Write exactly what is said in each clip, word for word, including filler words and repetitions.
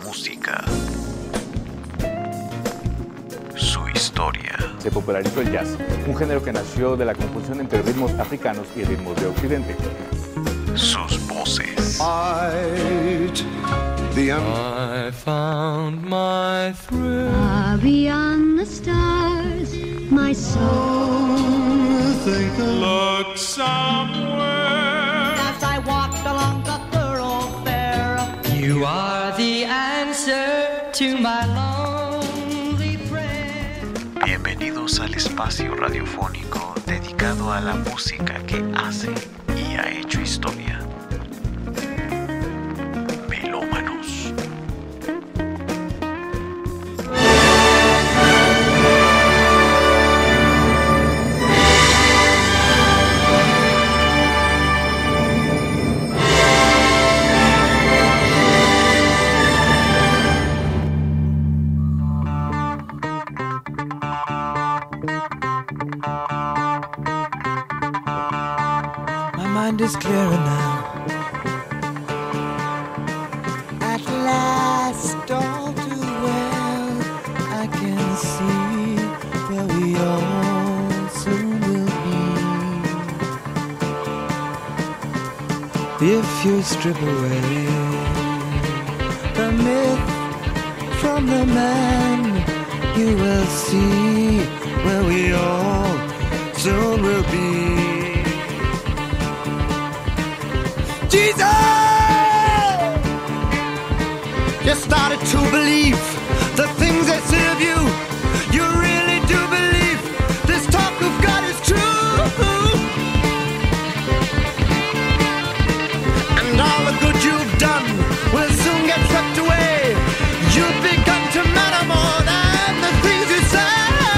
música, su historia. Se popularizó el jazz, un género que nació de la conjunción entre ritmos africanos y ritmos de Occidente. Sus voces. I found my thrill. Far beyond the stars, my soul. Look somewhere. As I walked along the thoroughfare, you are the answer to my lonely prayer. Bienvenidos al espacio radiofónico dedicado a la música que hace y ha hecho historia. Melómanos. My mind is clearer now. At last, all too well, I can see where we all soon will be. If you strip away the myth from the man, you will see where we all soon will be. Jesus! You started to believe the things that serve you. You really do believe this talk of God is true. And all the good you've done will soon get swept away. You've begun to matter more than the things you say.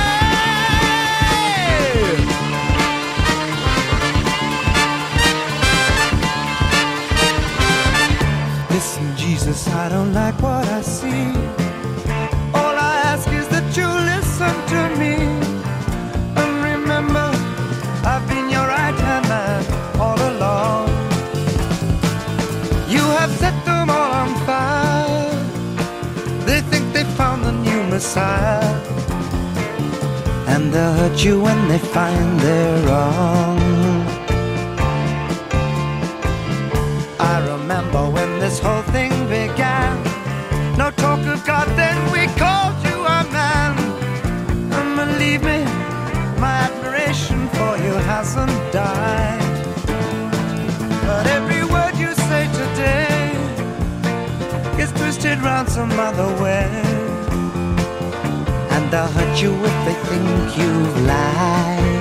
Listen, Jesus, I don't like what I see. All I ask is that you listen to me. And remember, I've been your right-hand man all along. You have set them all on fire. They think they found the new Messiah. And they'll hurt you when they find they're wrong. I remember when this whole thing began. No talk of God, then we called you a man. And believe me, my admiration for you hasn't died. But every word you say today is twisted round some other way. And they'll hurt you if they think you've lied.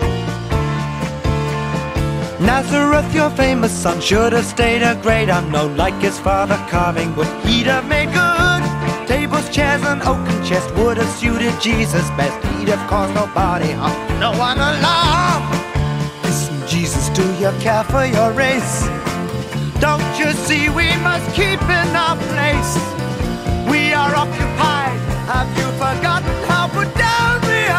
Nazareth, your famous son, should have stayed a great unknown. Like his father, carving wood he'd have made good. Tables, chairs, and oaken chest would have suited Jesus best. He'd have caused nobody harm, no one alarm. Listen, Jesus, do you care for your race? Don't you see we must keep in our place? We are occupied. Have you forgotten how put down we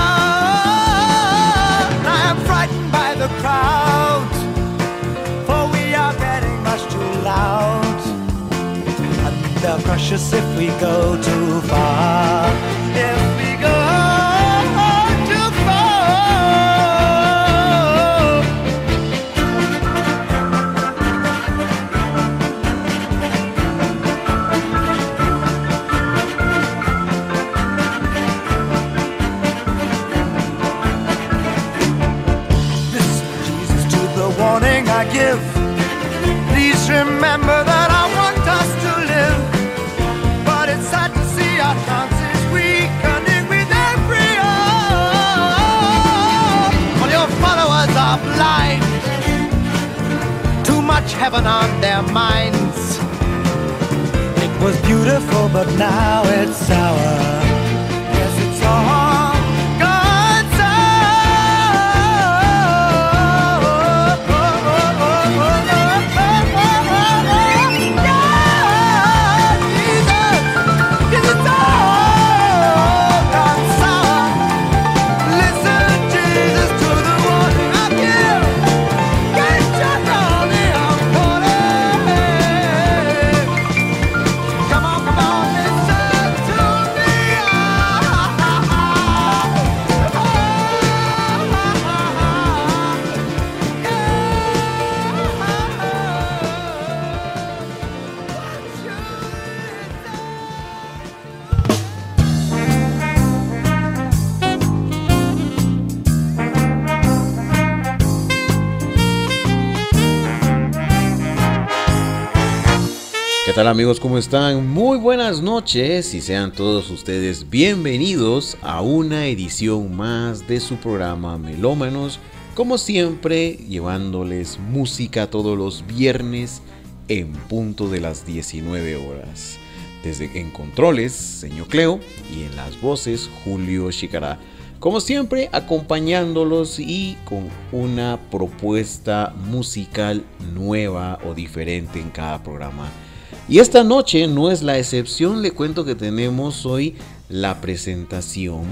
are? I am frightened by the crowd, for we are getting much too loud. And they'll crush us if we go too far. If we go too far. Warning I give, please remember that I want us to live. But it's sad to see our chances weakening with every hour. All your followers are blind, too much heaven on their minds. It was beautiful, but now it's sour. Yes, it's all come on, come on. ¿Qué tal amigos? ¿Cómo están? Muy buenas noches y sean todos ustedes bienvenidos a una edición más de su programa Melómanos, como siempre llevándoles música todos los viernes en punto de las diecinueve horas. Desde en controles, señor Cleo, y en las voces, Julio Chicará. Como siempre, acompañándolos y con una propuesta musical nueva o diferente en cada programa. Y esta noche no es la excepción, le cuento que tenemos hoy la presentación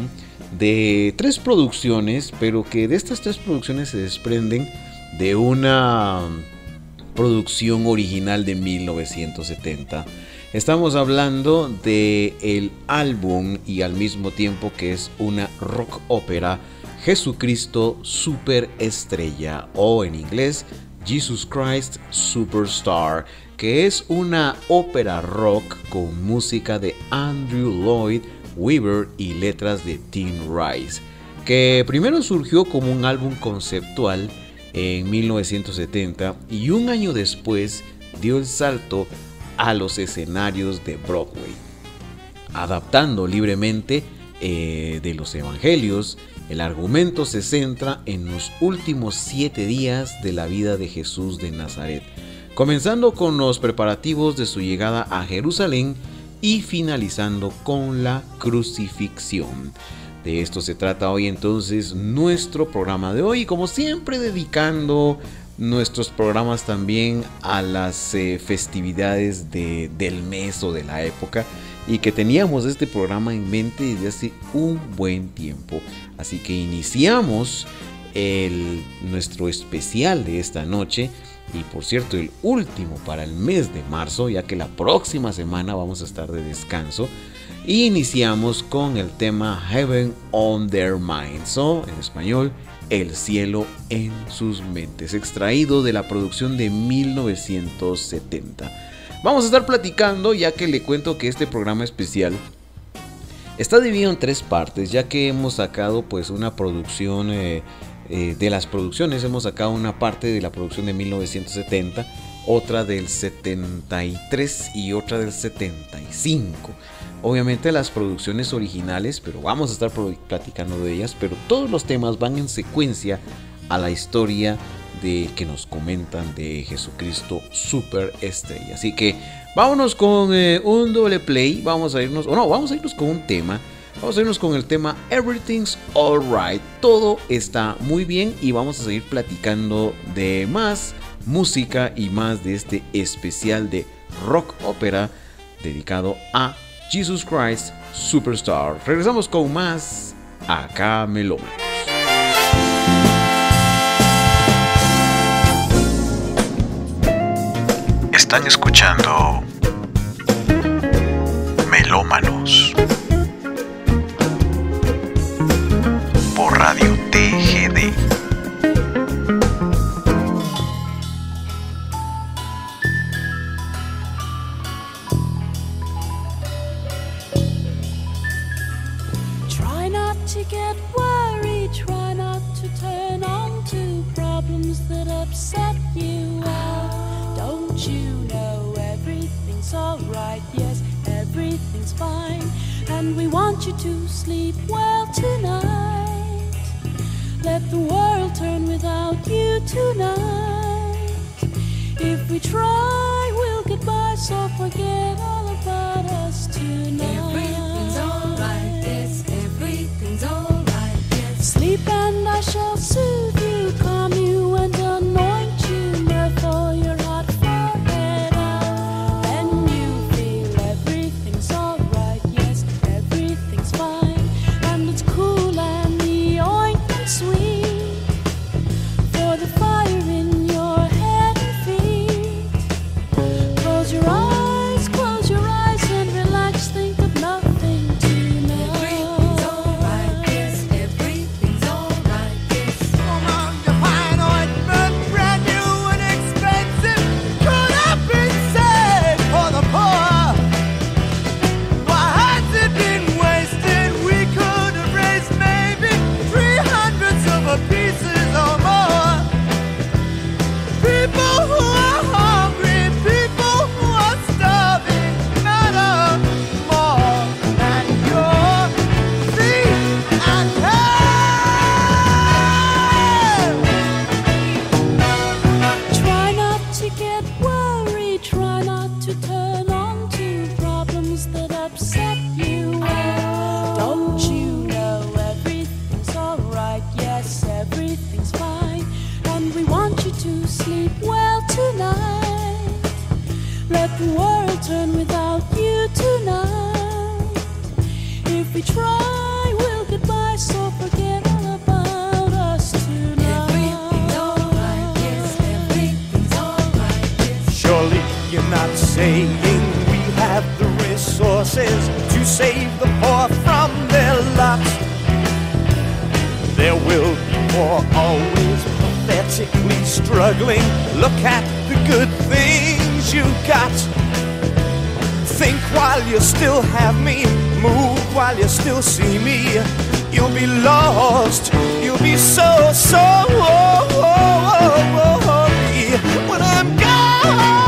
de tres producciones, pero que de estas tres producciones se desprenden de una producción original de mil novecientos setenta. Estamos hablando de el álbum y al mismo tiempo que es una rock ópera, Jesucristo Superestrella, o en inglés Jesus Christ Superstar, que es una ópera rock con música de Andrew Lloyd Webber y letras de Tim Rice, que primero surgió como un álbum conceptual en mil novecientos setenta y un año después dio el salto a los escenarios de Broadway, adaptando libremente eh, de los evangelios. El argumento se centra en los últimos siete días de la vida de Jesús de Nazaret, comenzando con los preparativos de su llegada a Jerusalén y finalizando con la crucifixión. De esto se trata hoy entonces nuestro programa de hoy, como siempre dedicando nuestros programas también a las eh, festividades de, del mes o de la época, y que teníamos este programa en mente desde hace un buen tiempo. Así que iniciamos el, nuestro especial de esta noche, y por cierto el último para el mes de marzo, ya que la próxima semana vamos a estar de descanso. Y iniciamos con el tema Heaven on Their Minds, o en español, El cielo en sus mentes, extraído de la producción de mil novecientos setenta. Vamos a estar platicando, ya que le cuento que este programa especial está dividido en tres partes, ya que hemos sacado pues una producción, eh, eh, de las producciones hemos sacado una parte de la producción de mil novecientos setenta, otra del setenta y tres y otra del setenta y cinco. Obviamente las producciones originales, pero vamos a estar platicando de ellas, pero todos los temas van en secuencia a la historia de que nos comentan de Jesucristo Superestrella. Así que vámonos con eh, un doble play, vamos a irnos, o no, vamos a irnos con un tema, vamos a irnos con el tema Everything's Alright, todo está muy bien, y vamos a seguir platicando de más música y más de este especial de rock ópera dedicado a Jesus Christ Superstar. Regresamos con más acá Melómanos. Están escuchando Melómanos por Radio T G D. Try not to get worried, try not to turn on to problems that upset you. Oh, don't you know everything's alright? Yes, everything's fine, and we want you to sleep well tonight. Let the world turn without you tonight. If we try, we'll get by, so forget all about us tonight. Everything's alright, yes, everything's alright, yes. Sleep and I shall soothe you, calm you and anoint you, mirth for your hot forehead out. Then you feel everything's alright, yes, everything's fine, and it's cool and the ointment sweet for the fire in your head and feet. Close your eyes, close your eyes and relax, think of nothing upset you. Well, don't you know everything's alright? Yes, everything's fine. And we want you to sleep well tonight. Let the world turn without you tonight. If we try, we'll get by, so forget all about us tonight. Everything's alright, yes, everything's alright, yes. Surely you're not saying we have the resources to save the poor from their lot. There will be more, always pathetically struggling. Look at the good things you got. Think while you still have me, move while you still see me. You'll be lost, you'll be so, so lonely when I'm gone.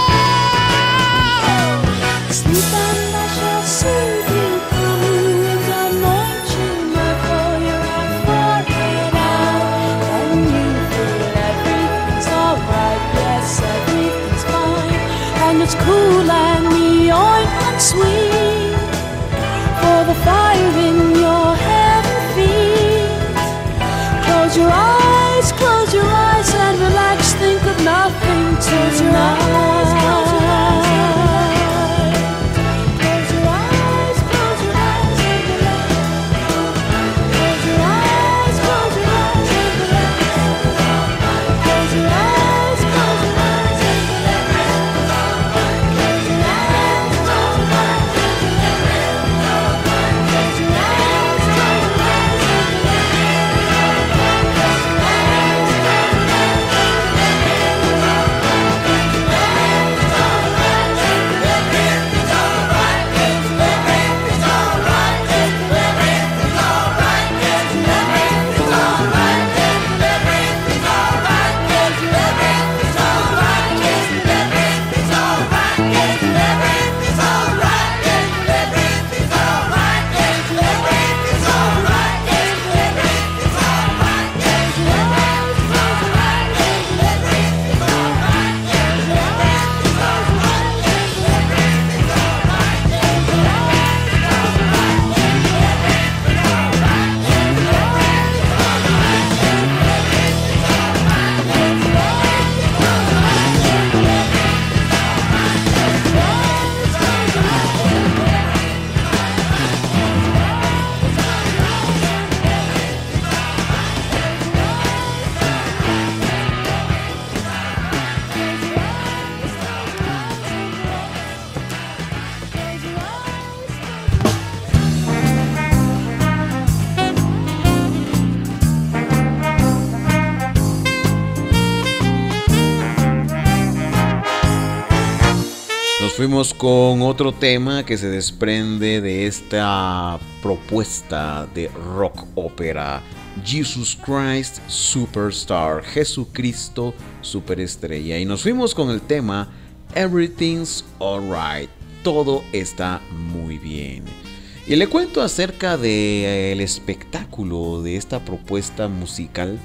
Sleep and I shall soothe you, come and anoint you, my for your forehead out. And you feel everything's alright, yes, everything's fine. And it's cool and the ointment sweet for the fire in your head and feet. Close your eyes, close your eyes and relax, think of nothing, close your eyes. Close your eyes, close your eyes and relax. Close your eyes, close your eyes and relax. Close your eyes, close your eyes and relax. Close your eyes, close your eyes and relax. Close your eyes, close your eyes and Fuimos con otro tema que se desprende de esta propuesta de rock ópera, Jesus Christ Superstar, Jesucristo Superestrella, y nos fuimos con el tema Everything's Alright, todo está muy bien. Y le cuento acerca del espectáculo de esta propuesta musical,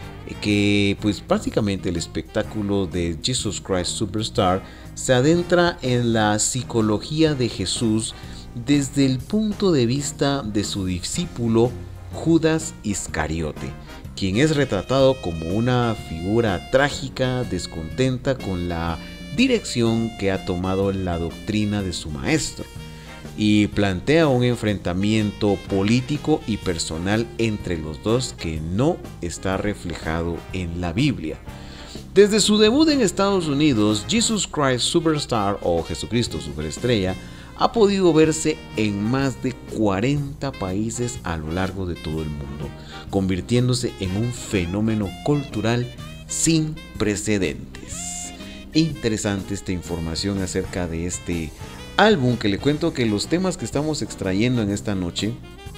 que pues básicamente el espectáculo de Jesus Christ Superstar se adentra en la psicología de Jesús desde el punto de vista de su discípulo Judas Iscariote, quien es retratado como una figura trágica, descontenta con la dirección que ha tomado la doctrina de su maestro, y plantea un enfrentamiento político y personal entre los dos que no está reflejado en la Biblia. Desde su debut en Estados Unidos, Jesus Christ Superstar o Jesucristo Superestrella ha podido verse en más de cuarenta países a lo largo de todo el mundo, convirtiéndose en un fenómeno cultural sin precedentes. Interesante esta información acerca de este álbum, que le cuento que los temas que estamos extrayendo en esta noche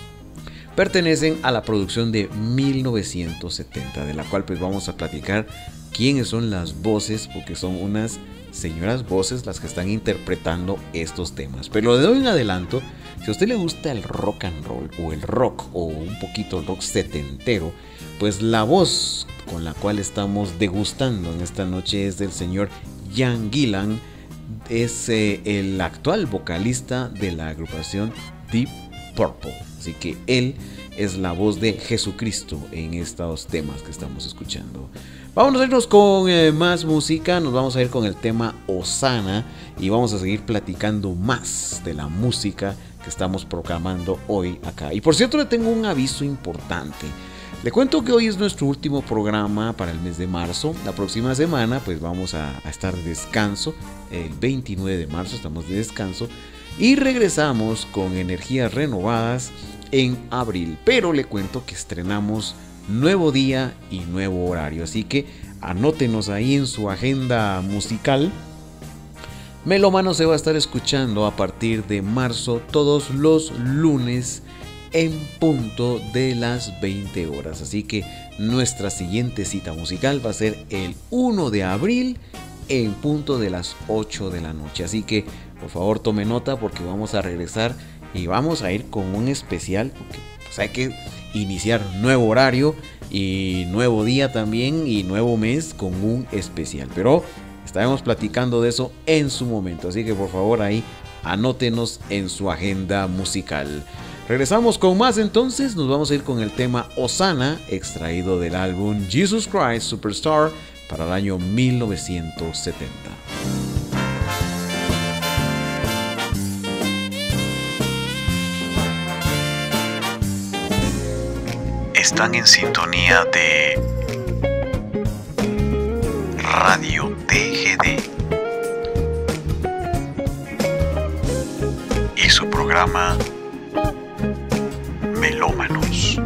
pertenecen a la producción de mil novecientos setenta, de la cual pues vamos a platicar quiénes son las voces, porque son unas señoras voces las que están interpretando estos temas. Pero le doy un adelanto: si a usted le gusta el rock and roll o el rock o un poquito rock setentero, pues la voz con la cual estamos degustando en esta noche es del señor Ian Gillan, es eh, el actual vocalista de la agrupación Deep Purple. Así que él es la voz de Jesucristo en estos temas que estamos escuchando. Vamos a irnos con eh, más música. Nos vamos a ir con el tema Hosanna y vamos a seguir platicando más de la música que estamos proclamando hoy acá. Y por cierto, le tengo un aviso importante. Le cuento que hoy es nuestro último programa para el mes de marzo. La próxima semana pues vamos a, a estar de descanso. El veintinueve de marzo estamos de descanso. Y regresamos con energías renovadas en abril. Pero le cuento que estrenamos nuevo día y nuevo horario. Así que anótenos ahí en su agenda musical. Melómano se va a estar escuchando a partir de marzo todos los lunes en punto de las veinte horas. Así que nuestra siguiente cita musical va a ser el primero de abril en punto de las ocho de la noche. Así que por favor tome nota porque vamos a regresar y vamos a ir con un especial. Porque pues, hay que iniciar nuevo horario y nuevo día también y nuevo mes con un especial. Pero estaremos platicando de eso en su momento. Así que por favor ahí anótenos en su agenda musical. Regresamos con más entonces, nos vamos a ir con el tema Hosanna, extraído del álbum Jesus Christ Superstar para el año mil novecientos setenta. Están en sintonía de Radio T G D y su programa Melómanos.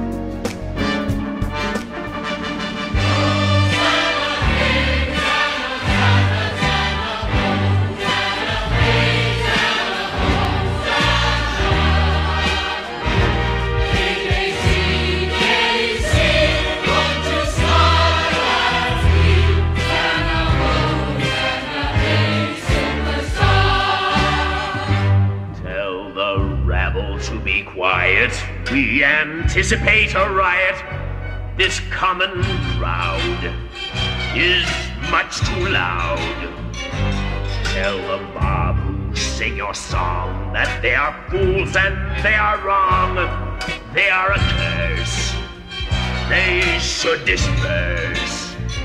Quiet, we anticipate a riot. This common crowd is much too loud. Tell the mob who sing your song that they are fools and they are wrong. They are a curse. They should disperse.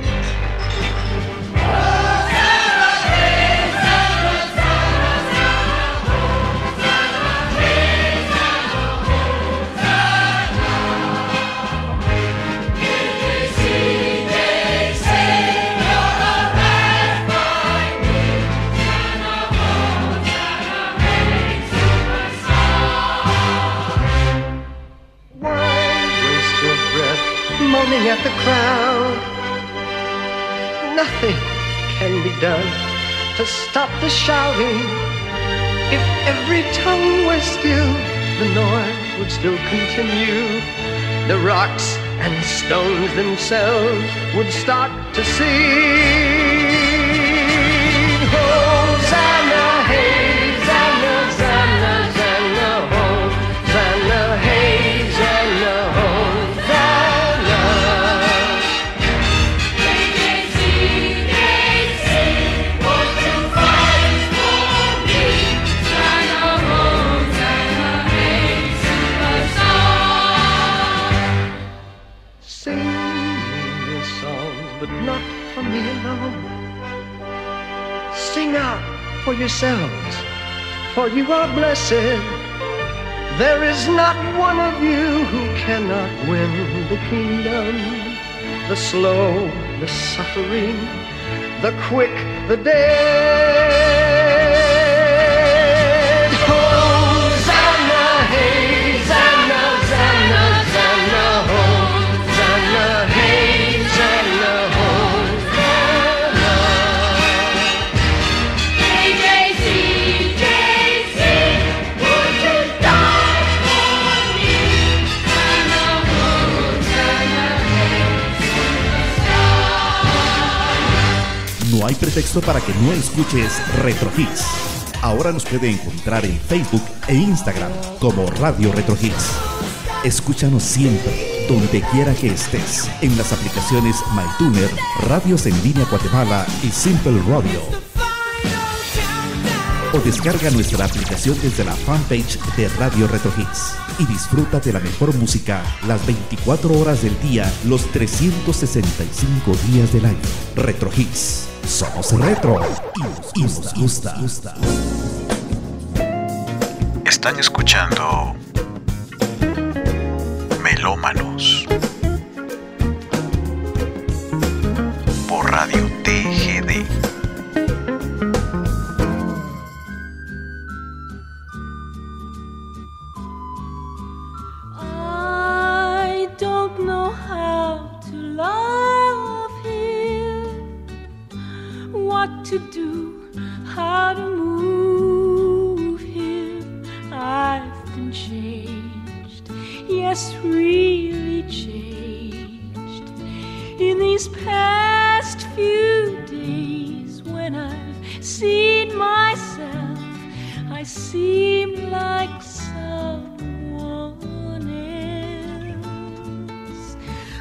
Moaning at the crowd, nothing can be done to stop the shouting. If every tongue were still, the noise would still continue. The rocks and stones themselves would start to sing. Hosanna, hey, Zanna, Zanna, Zanna, Hosanna, hey, Zanna, Hosanna. Sing out for yourselves, for you are blessed. There is not one of you who cannot win the kingdom. The slow, the suffering, the quick, the dead. Hosanna, hey, Zanna, Zanna, Zanna, Hosanna, hey, Zanna, Hosanna. Hey, J C, J C, would you die for me? Zanna, Hosanna, hey, superstar. No hay pretexto para que no escuches Retro Hits. Ahora nos puede encontrar en Facebook e Instagram como Radio Retro Hits. Escúchanos siempre, donde quiera que estés, en las aplicaciones MyTuner, Radios en Línea Guatemala y Simple Radio. o descarga nuestra aplicación desde la fanpage de Radio Retro Hits y disfruta de la mejor música las veinticuatro horas del día, los trescientos sesenta y cinco días del año. Retro Hits, somos retro y nos gusta. gusta. Están escuchando Melómanos por Radio T G D. I don't know how to love him, what to do, how to move him. I've been changed, yes, really changed in these past few days. When I've seen myself, I seem like someone else.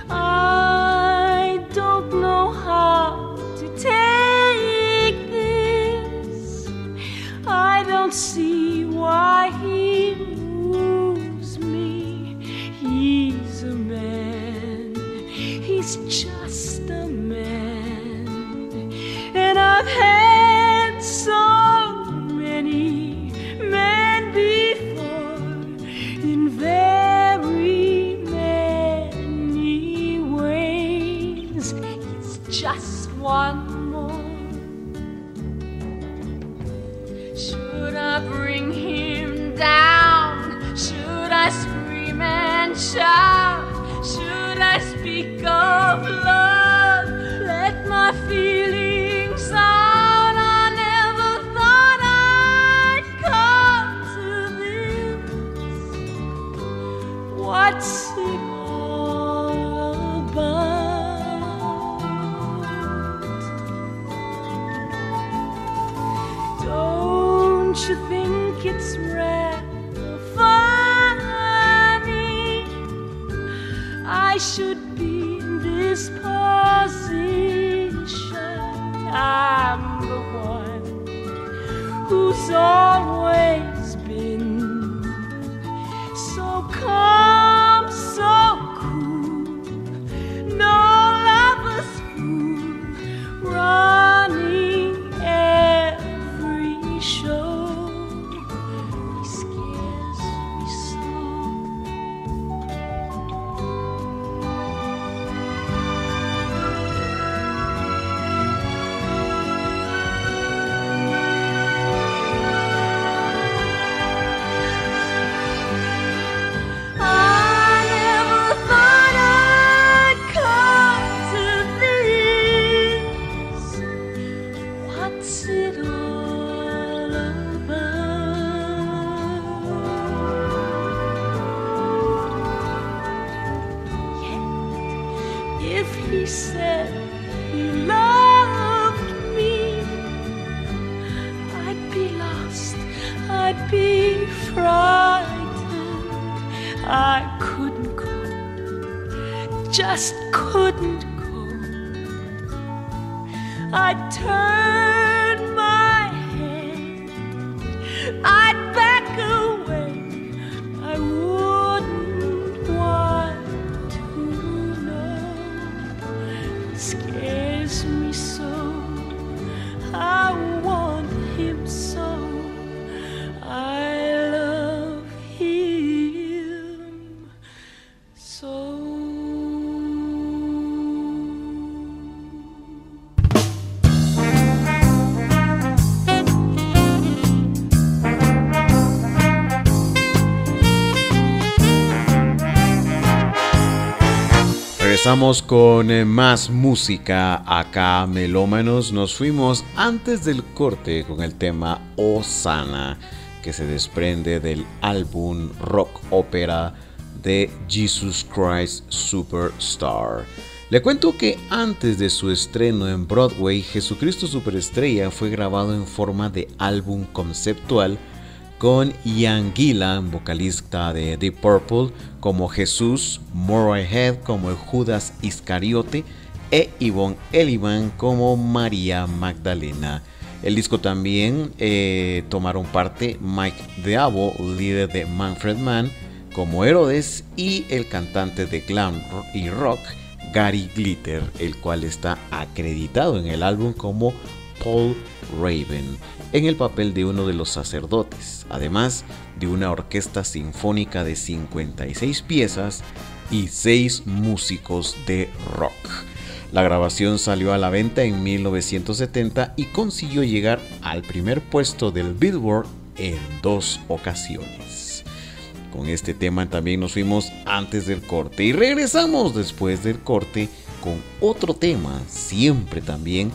I don't know how to take this. I don't see why he moves me. He's a man, he's just a man, and I've had so many men before in very many ways. It's just one more. Should I bring him down? Should I scream and shout? Should I speak of love? Let my feelings out. I never thought I'd come to this. What's it all about? Don't you think it's rather funny? I should be in this position. I'm the one who's always been so calm, so cool. No lover's fool, running every show. He scares me so. I never thought I'd come to this. What's it all about? Yet, if he said he loved me, I'd be lost, I'd be frightened. I couldn't go, just couldn't go. I'd turn my head, I'd back away. I wouldn't want to know. It scares me so. I want him so. I love him so. Regresamos con eh, más música acá, Melómanos. Nos fuimos antes del corte con el tema Hosanna, que se desprende del álbum rock ópera de Jesus Christ Superstar. Le cuento que antes de su estreno en Broadway, Jesucristo Superestrella fue grabado en forma de álbum conceptual con Ian Gillan, vocalista de Deep Purple, como Jesús, Murray Head como el Judas Iscariote e Yvonne Elliman como María Magdalena. El disco también eh, tomaron parte Mike Diabo, líder de Manfred Mann, como Herodes, y el cantante de glam y rock Gary Glitter, el cual está acreditado en el álbum como Paul Raven, en el papel de uno de los sacerdotes, además de una orquesta sinfónica de cincuenta y seis piezas y seis músicos de rock. La grabación salió a la venta en mil novecientos setenta y consiguió llegar al primer puesto del Billboard en dos ocasiones. Con este tema también nos fuimos antes del corte y regresamos después del corte con otro tema, siempre también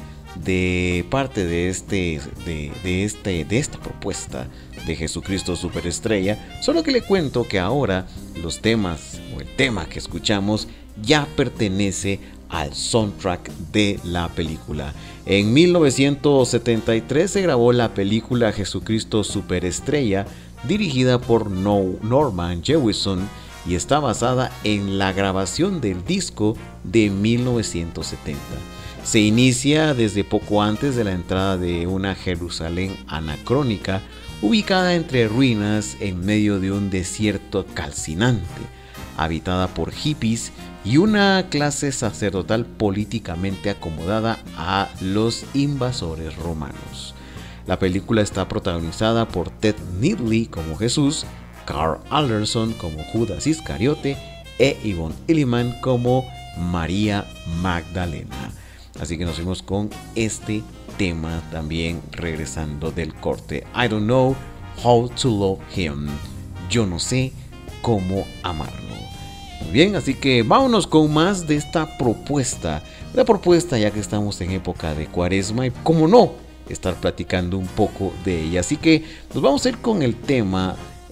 de parte de este de, de este de esta propuesta de Jesucristo Superestrella, solo que le cuento que ahora los temas o el tema que escuchamos ya pertenece al soundtrack de la película. En mil novecientos setenta y tres se grabó la película Jesucristo Superestrella, dirigida por Norman Jewison, y está basada en la grabación del disco de mil novecientos setenta. Se inicia desde poco antes de la entrada de una Jerusalén anacrónica, ubicada entre ruinas en medio de un desierto calcinante, habitada por hippies y una clase sacerdotal políticamente acomodada a los invasores romanos. La película está protagonizada por Ted Neely como Jesús, Carl Anderson como Judas Iscariote e Yvonne Elliman como María Magdalena. Así que nos fuimos con este tema también regresando del corte. I don't know how to love him. Yo no sé cómo amarlo. Muy bien, así que vámonos con más de esta propuesta. La propuesta ya que estamos en época de Cuaresma y cómo no estar platicando un poco de ella. Así que nos vamos a ir con el tema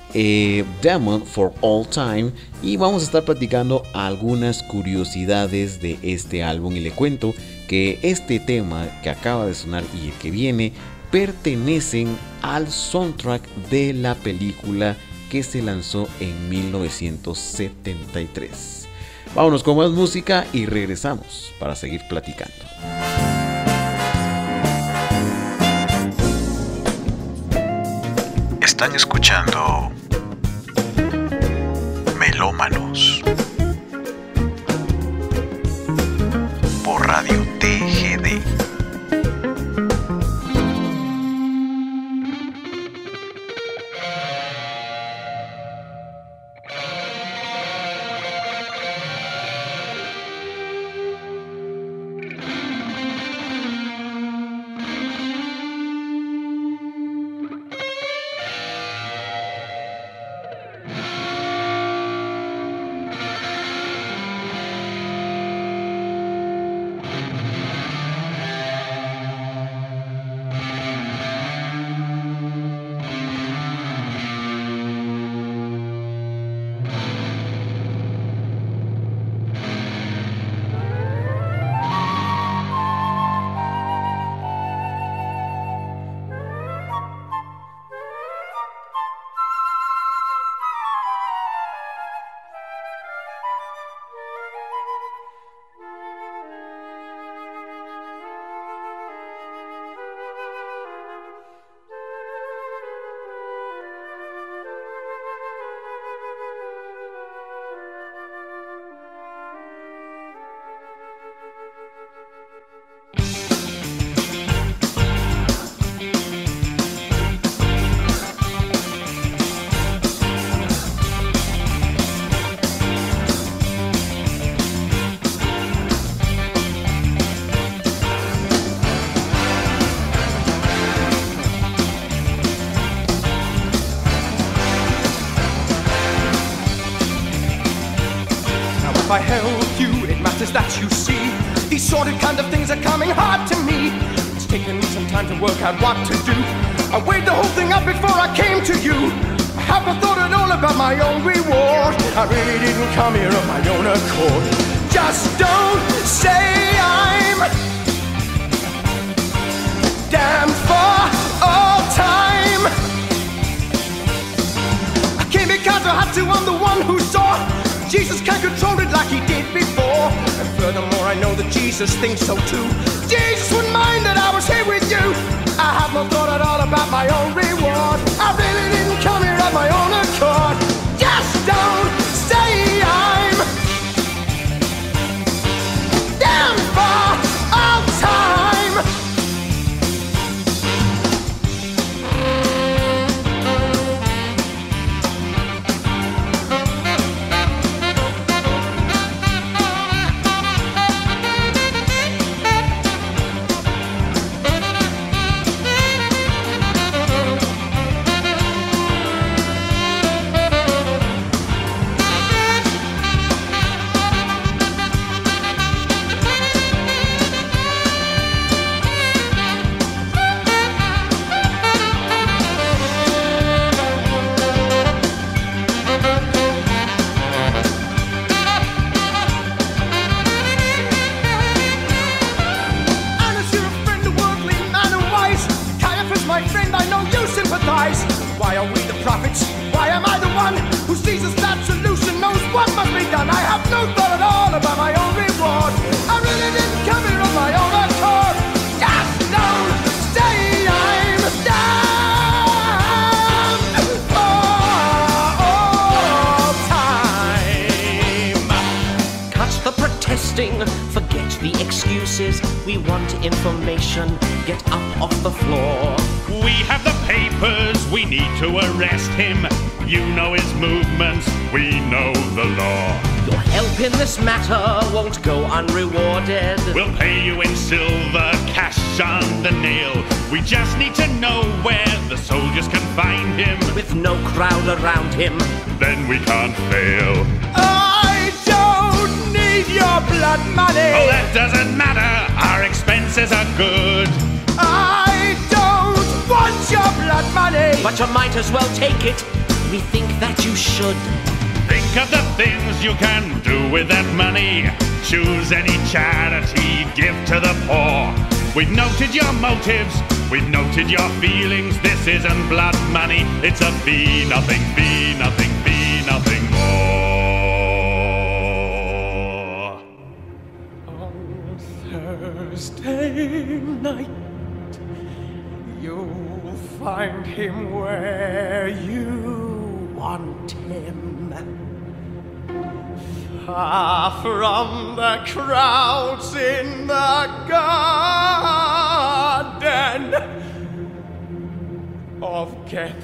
eh, Demon for All Time y vamos a estar platicando algunas curiosidades de este álbum. Y le cuento que este tema que acaba de sonar y el que viene pertenecen al soundtrack de la película que se lanzó en mil novecientos setenta y tres. Vámonos con más música y regresamos para seguir platicando. Están escuchando Melómanos por Radio T G D. If I help you, it matters that you see. These sordid kind of things are coming hard to me. It's taken me some time to work out what to do. I weighed the whole thing up before I came to you. I haven't thought at all about my own reward. I really didn't come here of my own accord. Just don't say I'm damned for all time. I came because I had to, I'm the one who saw Jesus can't control it like he did before. And furthermore, I know that Jesus thinks so too. Jesus wouldn't mind that I was here with you. I have no thought at all about my own reward. I really didn't come here of my own accord. Just don't say I'm damned for all time. Why are we the prophets? Why am I the one who sees us that solution, knows what must be done? I have no thought at all about my own reward. I really didn't come here of my own accord. Just don't say I'm damned for all time. Cut the protesting, forget the excuses. We want information, get up off the floor. We have the papers, we need to arrest him. You know his movements, we know the law. Your help in this matter won't go unrewarded. We'll pay you in silver, cash on the nail. We just need to know where the soldiers can find him. With no crowd around him, then we can't fail. I don't need your blood money. Oh, that doesn't matter, our expenses are good. I don't want your blood money. But you might as well take it. We think that you should. Think of the things you can do with that money. Choose any charity, give to the poor. We've noted your motives, we've noted your feelings. This isn't blood money, it's a fee, nothing, fee, nothing, fee, nothing more. On Thursday night, you'll find him where you want him. Far from the crowds in the garden of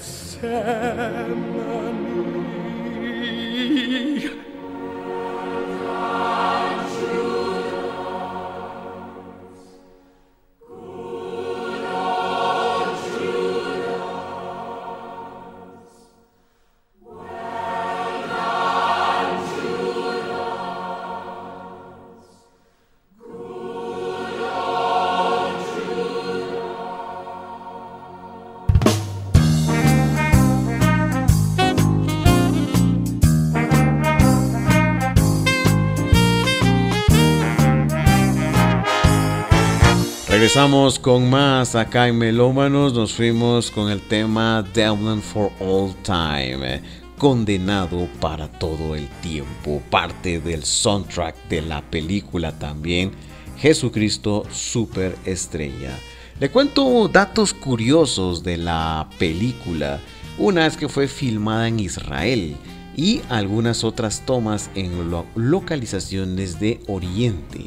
Gethsemane. Regresamos con más acá en Melómanos. Nos fuimos con el tema Damned for All Time, condenado para todo el tiempo, parte del soundtrack de la película también, Jesucristo Superestrella. Le cuento datos curiosos de la película. Una es que fue filmada en Israel y algunas otras tomas en lo- localizaciones de Oriente.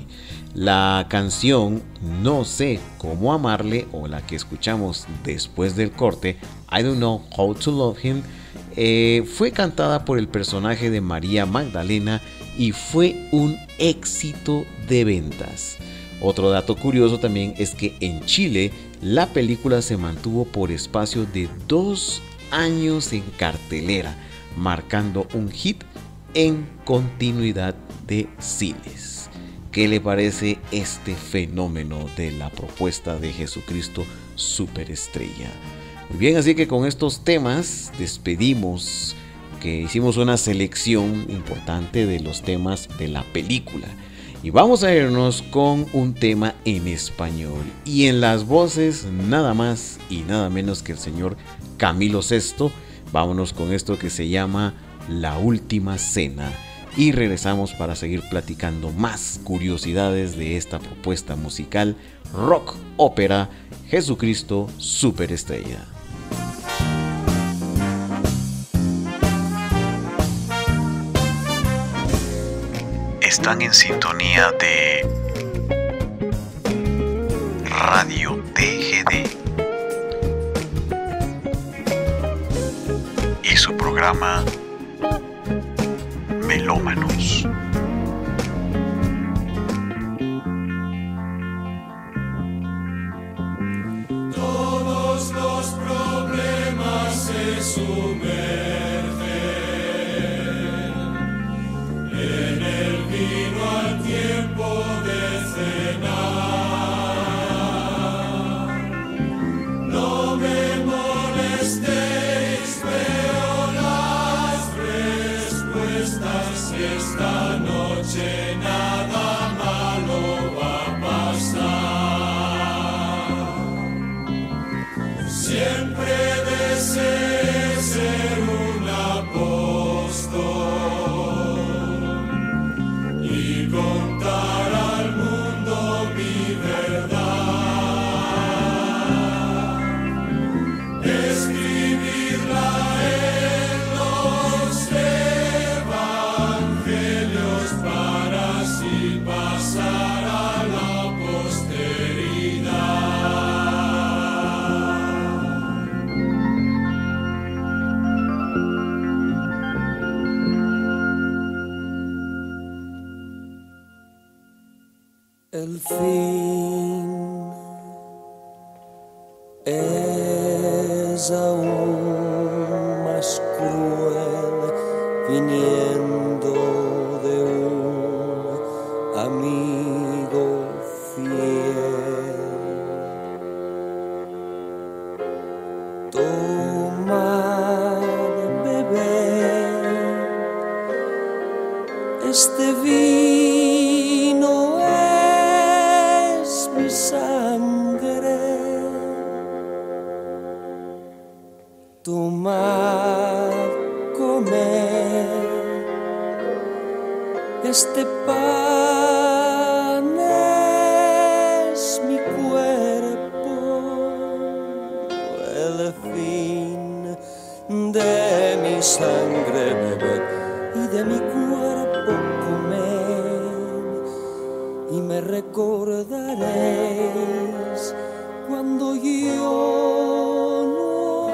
La canción No sé cómo amarle, o la que escuchamos después del corte, I Don't Know How to Love Him, eh, fue cantada por el personaje de María Magdalena y fue un éxito de ventas. Otro dato curioso también es que en Chile la película se mantuvo por espacio de dos años en cartelera, marcando un hit en continuidad de cines. ¿Qué le parece este fenómeno de la propuesta de Jesucristo Superestrella? Muy bien, así que con estos temas despedimos, que hicimos una selección importante de los temas de la película. Y vamos a irnos con un tema en español. Y en las voces nada más y nada menos que el señor Camilo Sesto. Vámonos con esto que se llama La Última Cena. y regresamos para seguir platicando más curiosidades de esta propuesta musical rock ópera Jesucristo Superestrella. Están en sintonía de Radio T G D y su programa Melómanos. Todos los problemas se sumergen en el vino al tiempo de cenar. No me molestéis, veo las respuestas y esta noche nada malo va a pasar. Siempre deseé ser un apóstol y contar al mundo mi verdad, escribirla en los evangelios para así pasar a la posteridad. El fin es aún más cruel viniendo de un amigo fiel. Tomad, bebed, este vino es mi sangre. Tomad, comed, este pan es mi cuerpo. El fin de mi sangre bebed y de mi cuerpo comed, y me recordaréis cuando yo no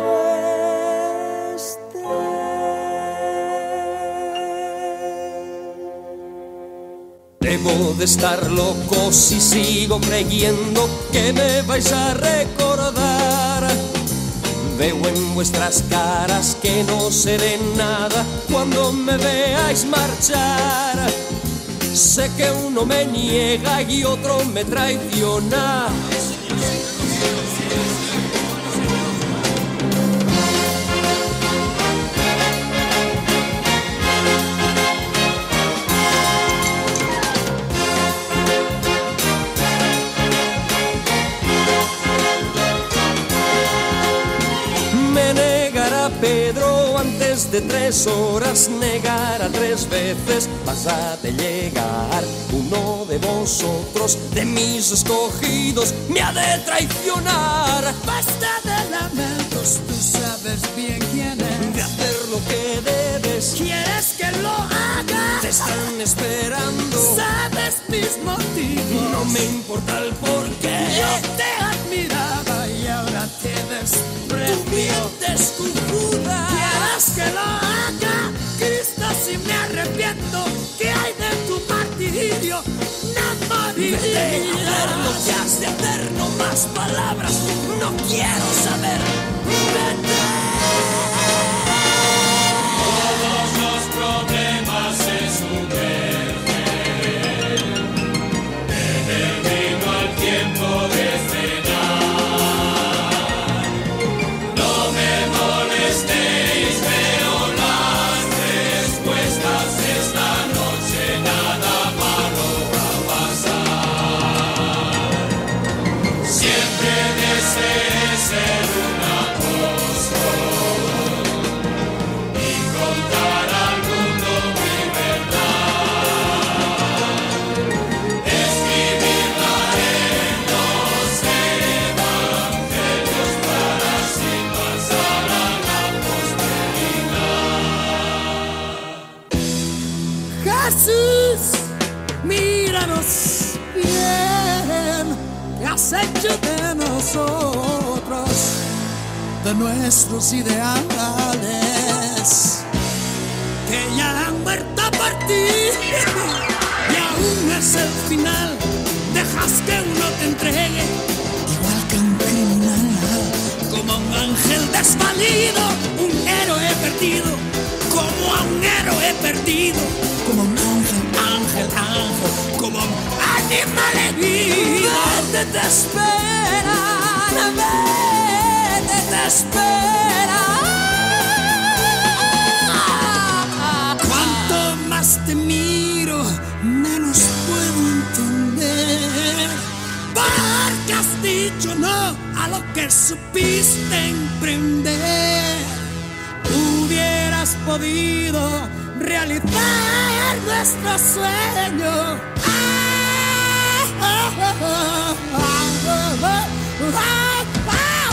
esté. Debo de estar loco si sigo creyendo que me vais a recordar. Veo en vuestras caras que no seré nada cuando me veáis marchar. Sé que uno me niega y otro me traiciona. Me negará Pedro antes de tres horas, negará tres veces, vas a de llegar. Uno de vosotros, de mis escogidos, me ha de traicionar. Basta de lamentos, tú sabes bien quién es. De hacer lo que debes, ¿quieres que lo haga? te están esperando. Sabes mis motivos, No me importa el porqué. yo te admiraba y ahora te desprecio. Tu mientes con cruda. ¿Quieres que lo haga? Cristo, si me arrepiento, ¿qué hay de tu martirio? No moriría. Vete a hacer lo que has de hacer, no más palabras, no quiero saber. Vete. Todos los problemas se sumergen en el vino al tiempo de cenar. No me molestéis, veo las respuestas. Esta noche nada malo va a pasar. Siempre deseé ser un apóstol Jesús, míranos bien, ¿qué has hecho de nosotros, de nuestros ideales, que ya han muerto por ti? Y aún es el final, dejas que uno te entregue, igual que un criminal, como un ángel desvalido, un héroe perdido, como a un héroe perdido, como un ángel, ángel, ángel, como un animal herido. Vete, te esperan, vete, te esperan. Cuanto más te miro, menos puedo entender, porque has dicho no a lo que supiste emprender. Hubieras podido realizar nuestro sueño. Ah, ah, ah, ah, ah, ah, ah, ah.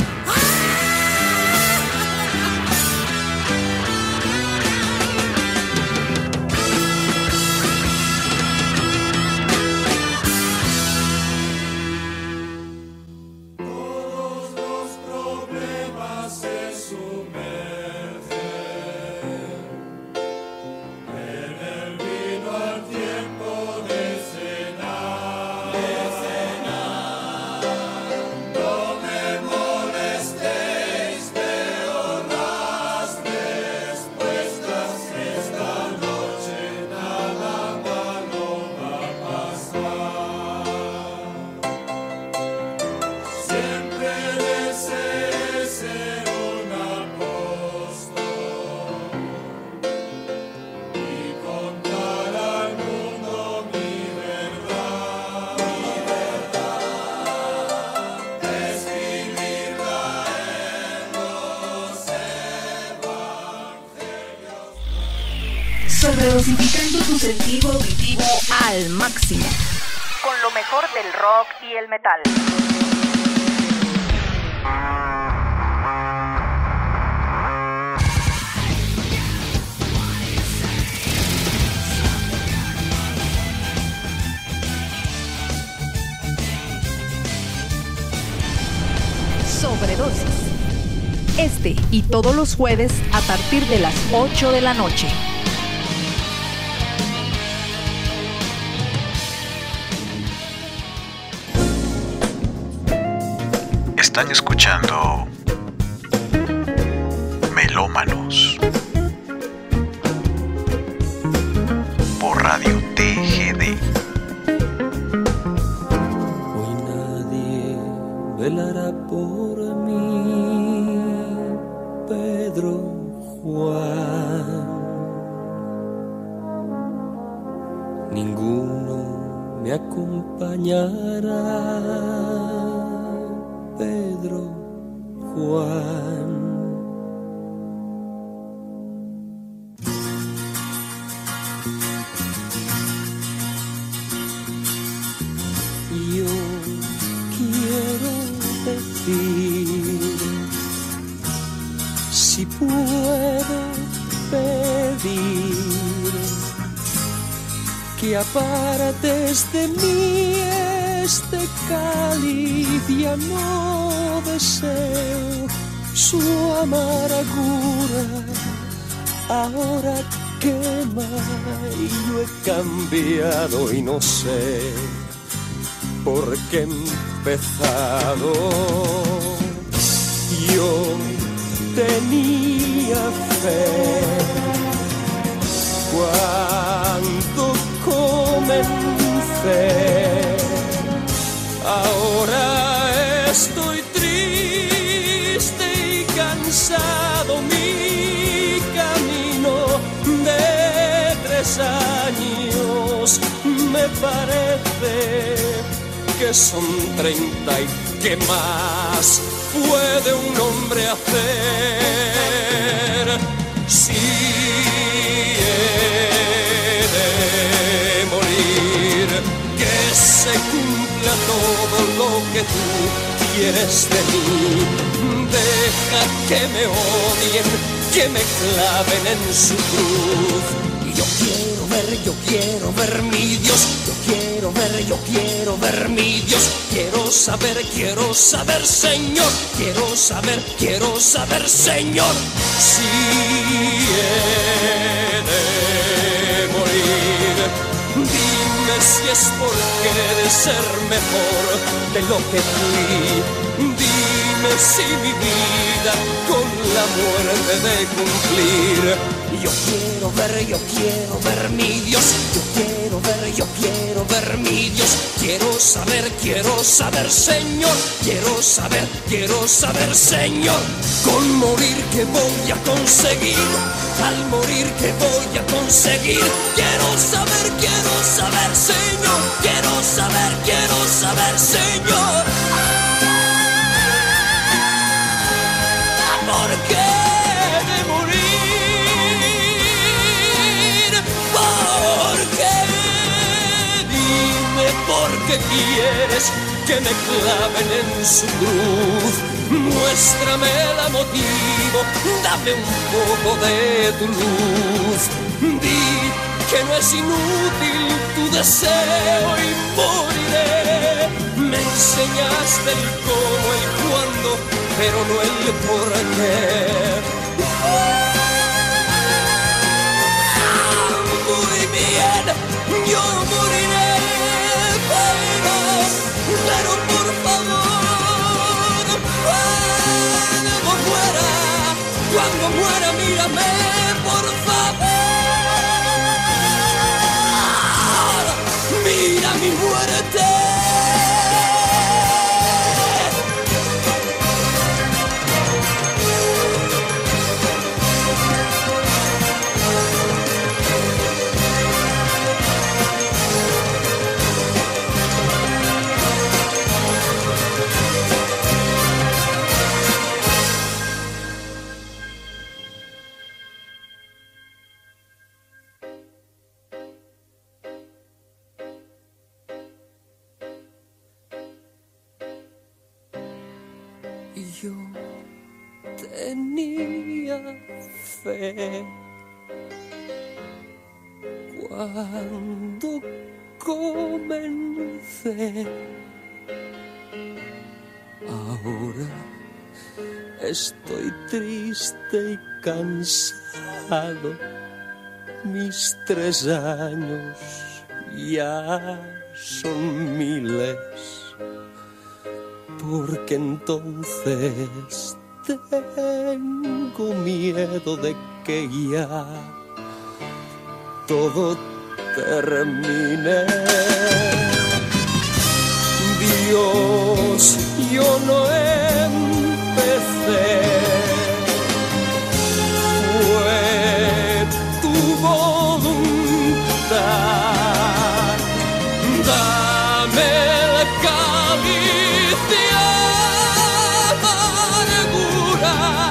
Sobredosificando tu sentido auditivo al máximo. Con lo mejor del rock y el metal. Sobredosis. Este y todos los jueves a partir de las ocho de la noche. Están escuchando Melómanos por Radio T G D. Hoy nadie velará por mí, Pedro, Juan. Ninguno me acompañará, Pedro, Juan. Yo quiero decir, si puedo pedir, que apartes de mí este cáliz, ya no deseo su amargura, ahora quema y yo he cambiado y no sé por qué he empezado. Yo tenía fe cuando comencé, ahora estoy triste y cansado. Mi camino de tres años me parece que son treinta, y qué más puede un hombre hacer si he de morir. Que se cumpla todo lo que tú quieres de mí. Deja que me odien, que me claven en su cruz, y Yo quiero ver, yo quiero ver mi Dios. Yo quiero ver, yo quiero ver mi Dios. Quiero saber, quiero saber, Señor. Quiero saber, quiero saber, Señor. Si he de morir, dime si es porque he de ser mejor de lo que fui. Dime si mi vida con la muerte de cumplir. Yo quiero ver, yo quiero ver mi Dios. Yo quiero ver, yo quiero ver mi Dios. Quiero saber, quiero saber, Señor. Quiero saber, quiero saber, Señor. Con morir que voy a conseguir, al morir que voy a conseguir. Quiero saber, quiero saber, Señor. Quiero saber, quiero saber, Señor. ¿Por qué de morir? ¿Por qué? Dime por qué quieres que me claven en su cruz. Muéstrame la motivo, dame un poco de tu luz. Di que no es inútil tu deseo y moriré. Me enseñaste el cómo, el cuándo, pero no el por qué. Muy bien, yo moriré, pero, pero por favor, cuando muera, cuando muera, mírame, por favor, mira mi muerte. Yo tenía fe cuando comencé. Ahora estoy triste y cansado. Mis tres años ya son miles. Porque entonces tengo miedo de que ya todo termine. Dios, yo no empecé, fue tu voluntad. Dame el cáliz de amargura,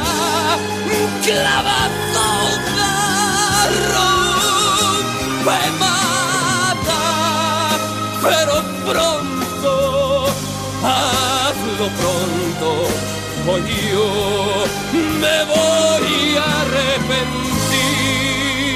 clavado garro, me mata, pero pronto, hazlo pronto, o yo me voy a arrepentir.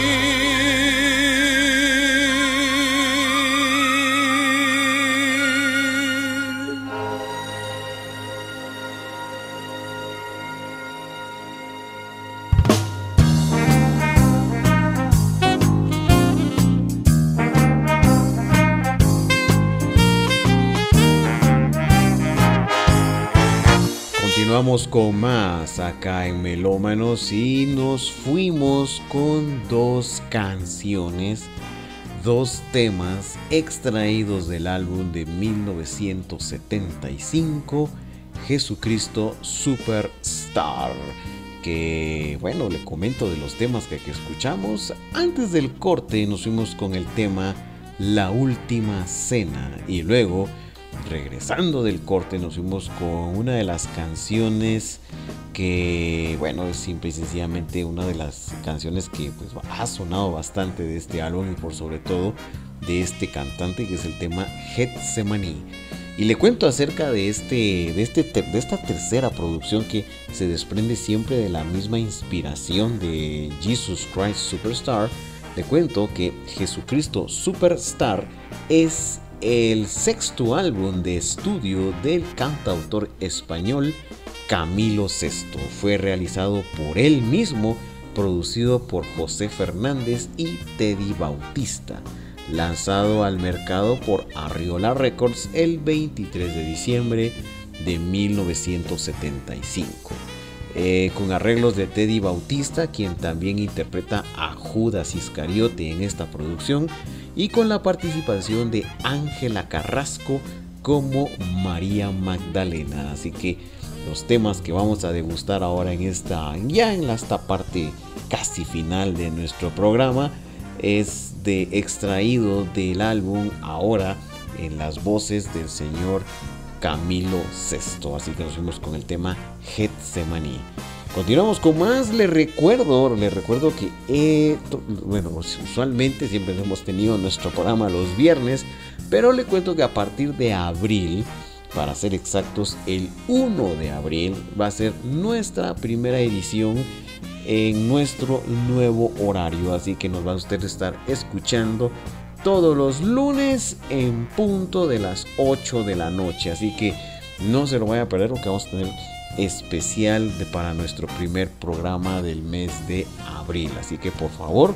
Continuamos con más acá en Melómanos y nos fuimos con dos canciones, dos temas extraídos del álbum de mil novecientos setenta y cinco, Jesucristo Superstar. Que bueno, le comento de los temas que, que escuchamos. Antes del corte nos fuimos con el tema La Última Cena y luego, regresando del corte, nos fuimos con una de las canciones que, bueno, es simple y sencillamente una de las canciones que pues ha sonado bastante de este álbum y por sobre todo de este cantante, que es el tema Getsemaní. Y le cuento acerca de, este, de, este, de esta tercera producción que se desprende siempre de la misma inspiración de Jesus Christ Superstar, te cuento que Jesucristo Superstar es el sexto álbum de estudio del cantautor español Camilo Sesto. Fue realizado por él mismo, producido por José Fernández y Teddy Bautista, lanzado al mercado por Arriola Records el veintitrés de diciembre de mil novecientos setenta y cinco. Eh, con arreglos de Teddy Bautista, quien también interpreta a Judas Iscariote en esta producción, y con la participación de Ángela Carrasco como María Magdalena. Así que los temas que vamos a degustar ahora en esta, ya en esta parte casi final de nuestro programa, es de extraído del álbum Ahora, en las voces del señor Camilo Sesto. Así que nos fuimos con el tema Getsemaní. Continuamos con más. Les recuerdo, les recuerdo que eh, bueno, usualmente siempre hemos tenido nuestro programa los viernes, pero le cuento que a partir de abril, para ser exactos el uno de abril, va a ser nuestra primera edición en nuestro nuevo horario. Así que nos va a usted estar escuchando todos los lunes en punto de las ocho de la noche. Así que no se lo vaya a perder, porque vamos a tener especial de, para nuestro primer programa del mes de abril. Así que por favor,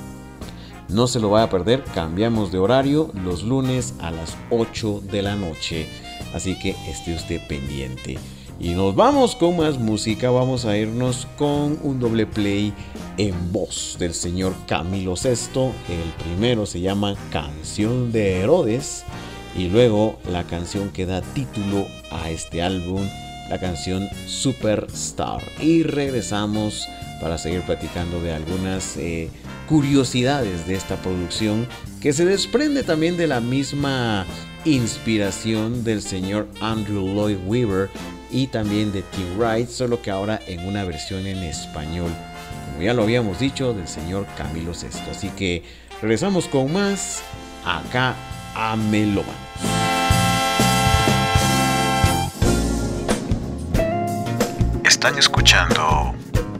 no se lo vaya a perder. Cambiamos de horario los lunes a las ocho de la noche. Así que esté usted pendiente. Y nos vamos con más música. Vamos a irnos con un doble play en voz del señor Camilo Sesto. El primero se llama Canción de Herodes, y luego la canción que da título a este álbum, la canción Superstar. Y regresamos para seguir platicando de algunas eh, curiosidades de esta producción, que se desprende también de la misma inspiración del señor Andrew Lloyd Webber y también de Tim Wright, solo que ahora en una versión en español, como ya lo habíamos dicho, del señor Camilo Sesto. Así que regresamos con más acá a Melómanos. Están escuchando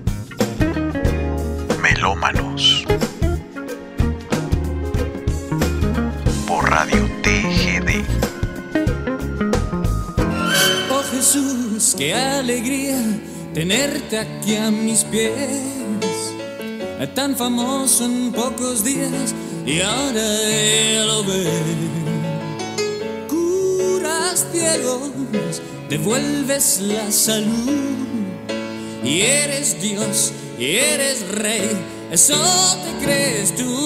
Melómanos por Radio T G D. Oh Jesús, qué alegría tenerte aquí a mis pies, tan famoso en pocos días y ahora él lo ve. Curas ciegos, devuelves la salud, y eres Dios y eres Rey, eso te crees tú.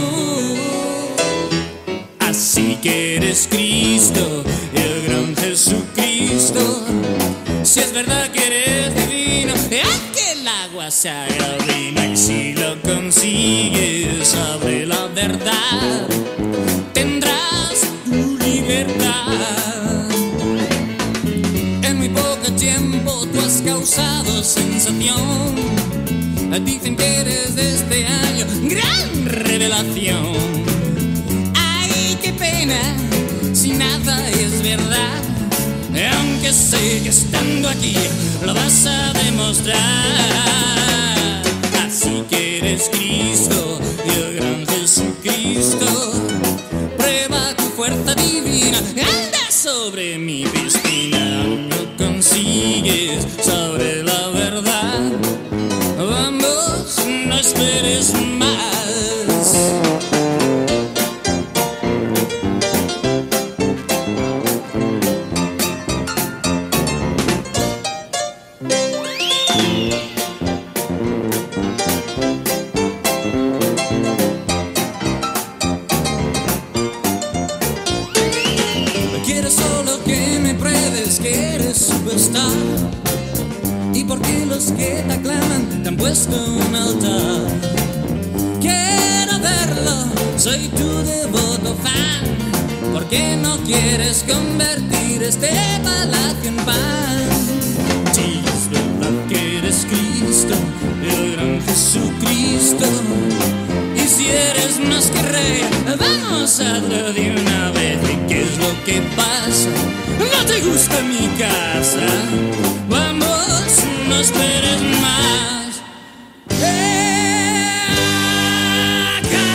Así que eres Cristo, el gran Jesucristo. Si es verdad que eres divino, haz que el agua se haga vino. Y si lo consigues, abre la verdad, tendrás tu libertad. En muy poco tiempo tú has causado sensación. Dicen que eres de este año gran revelación. Ay, qué pena, si nada es verdad, aunque sé que estando aquí lo vas a demostrar. Así que eres Cristo y el gran Jesucristo. Prueba tu fuerza divina, anda sobre mi piscina. Lo consigues sobre la verdad. Vamos, no esperes más. Quiero solo que me pruebes que eres superstar, y porque los que te aclaman te han puesto un altar. Quiero verlo, soy tu devoto fan. ¿Por qué no quieres convertir este palacio en pan? Si es verdad que eres Cristo, el gran Jesucristo, y si eres más que rey, vamos a hazlo de una vez. ¿Y qué es lo que pasa? ¿No te gusta mi casa? Vamos, no esperes más. ¡Eh, acá!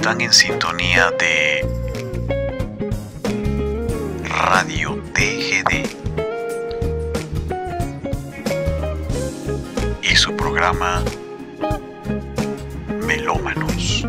Están en sintonía de Radio T G D y su programa Melómanos.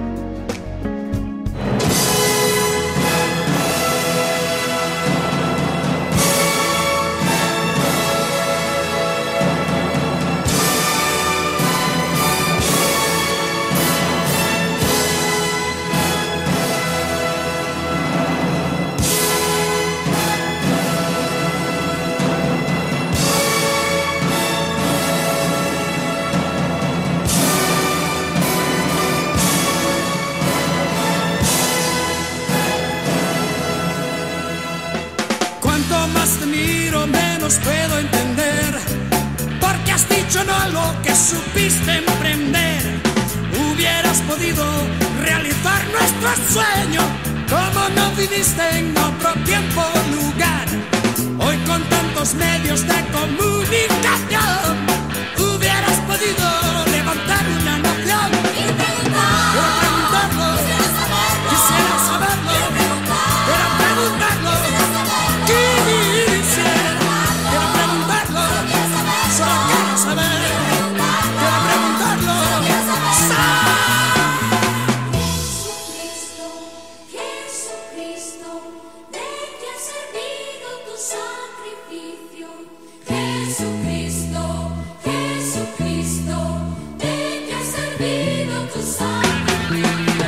Puedo entender porque has dicho no a lo que supiste emprender. Hubieras podido realizar nuestro sueño como no viviste en otro tiempo o lugar. Hoy con tantos medios de comunicación hubieras podido levantar una nación y preguntar, preguntarlo, quisiera saberlo, quiero preguntarlo, quisiera. Solo quiero saber, quiero preguntarlo. Jesucristo, Jesucristo, ¿de qué ha servido tu sacrificio? Jesucristo, Jesucristo, ¿de qué ha servido tu sacrificio?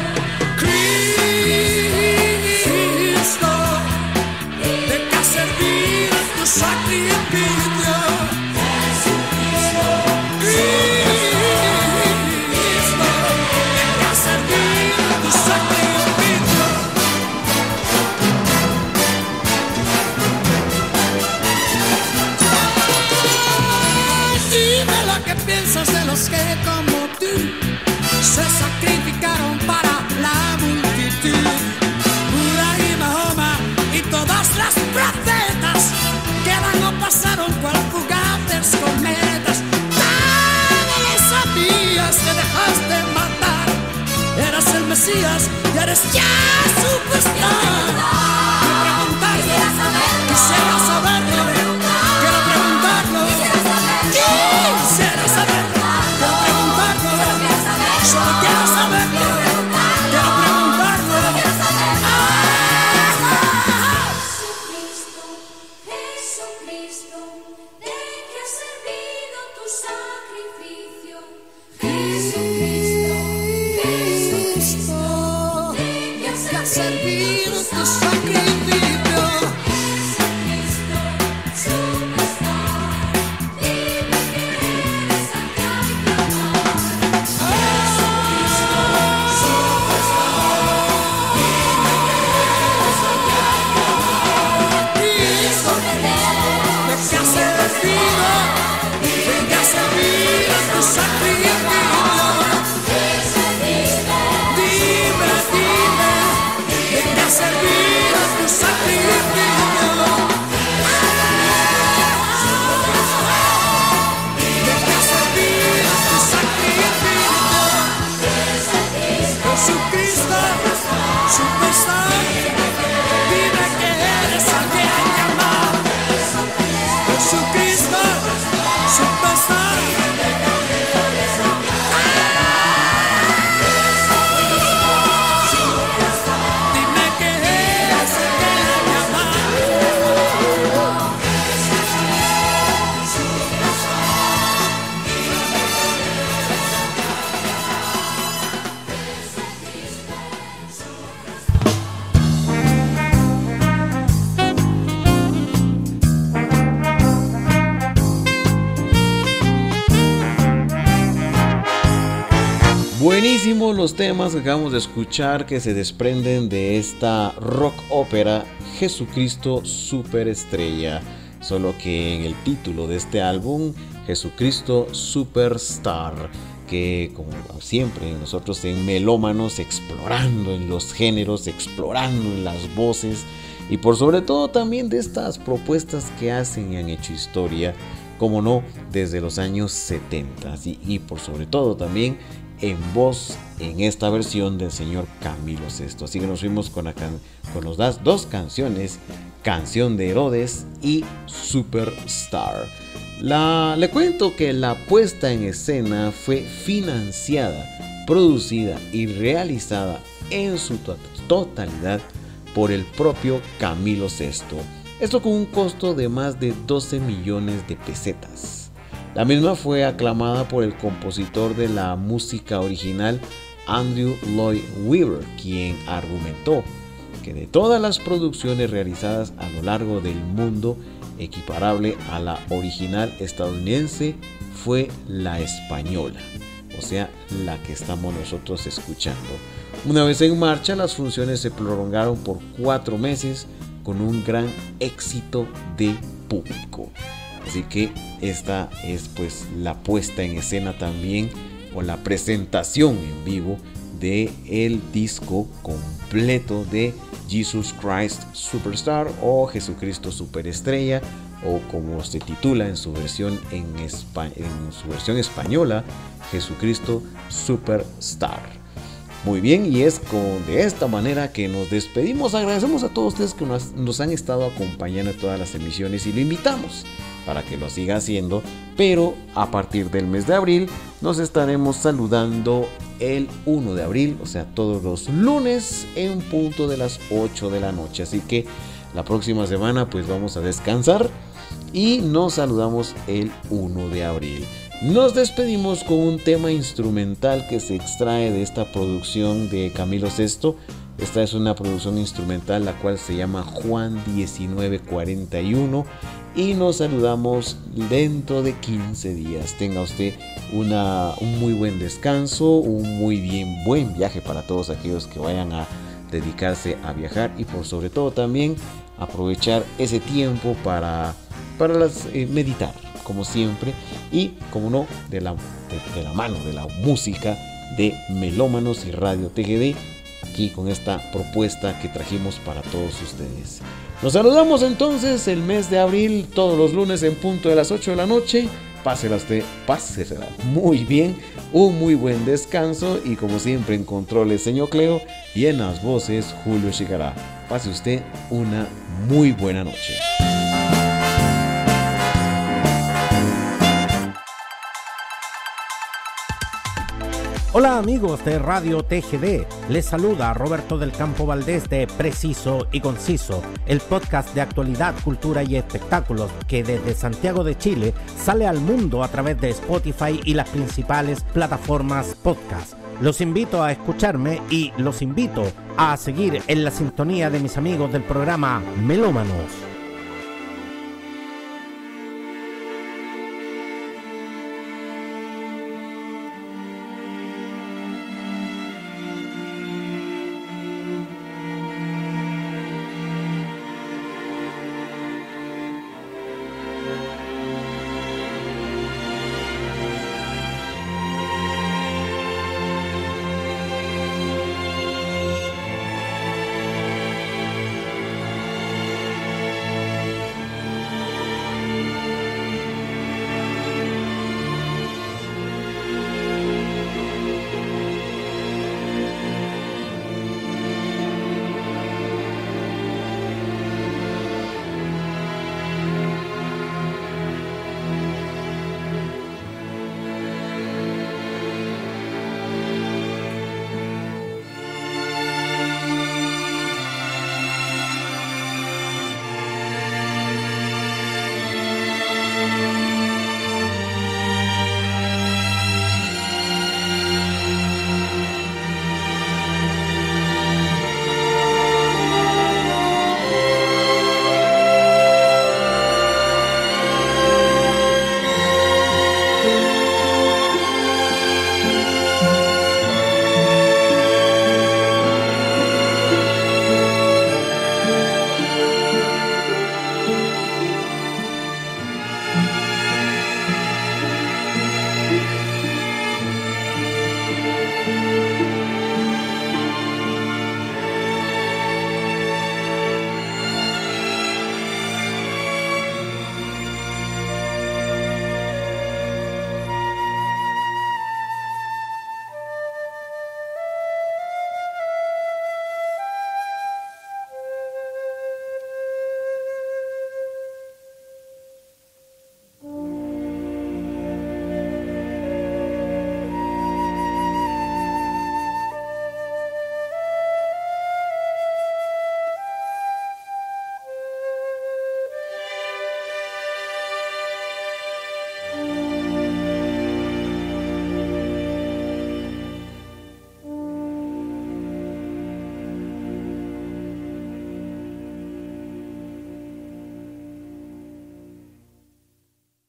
Cristo, ¿de qué ha servido tu sacrificio? De los que como tú se sacrificaron para la multitud. Buda y Mahoma y todas las profetas quedan o pasaron cual fugaces cometas. Nada lo sabías, te dejaste matar. Eras el Mesías y eres ya superstar. Quiero preguntarlo, quisiera saberlo, quiero preguntarlo, quisiera saberlo. Solo quiero saberlo, quiero preguntarlo. Jesucristo, Jesucristo, ¿de qué ha servido tu sacrificio? Jesucristo, Jesucristo, ¿de qué ha servido tu sacrificio? Jesucristo, superstar, dime que eres acá y clamar. Jesucristo, superstar, dime que eres a quien llamar. Jesucristo, superstar. Dime que eres a quien llamar. Buenísimos los temas que acabamos de escuchar que se desprenden de esta rock ópera Jesucristo Superestrella. Solo que en el título de este álbum, Jesucristo Superstar, que como siempre nosotros en Melómanos explorando en los géneros, explorando en las voces y por sobre todo también de estas propuestas que hacen y han hecho historia, como no, desde los años setenta y, y por sobre todo también en voz en esta versión del señor Camilo Sesto. Así que nos fuimos con, la can- con los das, dos canciones, Canción de Herodes y Superstar. La, le cuento que la puesta en escena fue financiada, producida y realizada en su to- totalidad por el propio Camilo Sesto. Esto con un costo de más de doce millones de pesetas. La misma fue aclamada por el compositor de la música original Andrew Lloyd Webber, quien argumentó que de todas las producciones realizadas a lo largo del mundo, equiparable a la original estadounidense fue la española, o sea, la que estamos nosotros escuchando. Una vez en marcha, las funciones se prolongaron por cuatro meses con un gran éxito de público. Así que esta es pues la puesta en escena también, o la presentación en vivo de el disco completo de Jesus Christ Superstar, o Jesucristo Superestrella, o como se titula en su versión en, espa- en su versión española, Jesucristo Superstar. Muy bien, y es con, de esta manera que nos despedimos. Agradecemos a todos ustedes que nos, nos han estado acompañando en todas las emisiones, y lo invitamos para que lo siga haciendo, pero a partir del mes de abril nos estaremos saludando el uno de abril, o sea, todos los lunes en punto de las ocho de la noche. Así que la próxima semana pues vamos a descansar y nos saludamos el uno de abril. Nos despedimos con un tema instrumental que se extrae de esta producción de Camilo Sesto. Esta es una producción instrumental la cual se llama Juan diecinueve cuarenta y uno, y nos saludamos dentro de quince días. Tenga usted una, un muy buen descanso, un muy bien buen viaje para todos aquellos que vayan a dedicarse a viajar, y por sobre todo también aprovechar ese tiempo para, para las, eh, meditar, como siempre, y como no, de la, de, de la mano de la música de Melómanos y Radio T G D, aquí con esta propuesta que trajimos para todos ustedes. Nos saludamos entonces el mes de abril, todos los lunes en punto de las ocho de la noche. Pásela usted, pásela muy bien, un muy buen descanso, y como siempre en controles señor Cleo, y en las voces Julio Chicará. Pase usted una muy buena noche. Hola amigos de Radio T G D, les saluda Roberto del Campo Valdés de Preciso y Conciso, el podcast de actualidad, cultura y espectáculos que desde Santiago de Chile sale al mundo a través de Spotify y las principales plataformas podcast. Los invito a escucharme y los invito a seguir en la sintonía de mis amigos del programa Melómanos.